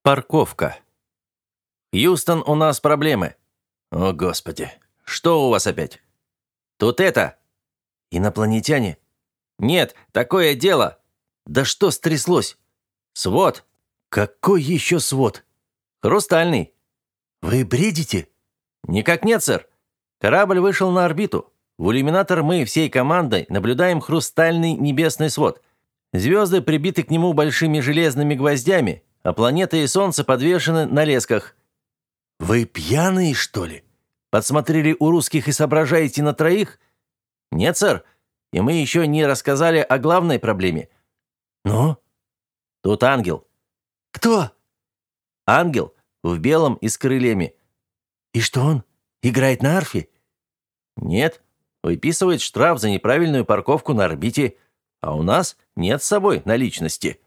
Парковка. «Хьюстон, у нас проблемы». «О, Господи! Что у вас опять?» «Тут это...» «Инопланетяне?» «Нет, такое дело!» «Да что стряслось?» «Свод». «Какой еще свод?» «Хрустальный». «Вы бредите?» «Никак нет, сэр. Корабль вышел на орбиту. В иллюминатор мы всей командой наблюдаем хрустальный небесный свод. Звезды прибиты к нему большими железными гвоздями, а планеты и Солнце подвешены на лесках». «Вы пьяные, что ли? «Подсмотрели у русских и соображаете на троих?» «Нет, сэр. И мы еще не рассказали о главной проблеме». Ну? «Тут ангел». Кто? «Ангел в белом и с крыльями». И что он? Играет на арфе?» «Нет, выписывает штраф за неправильную парковку на орбите, а у нас нет с собой наличности».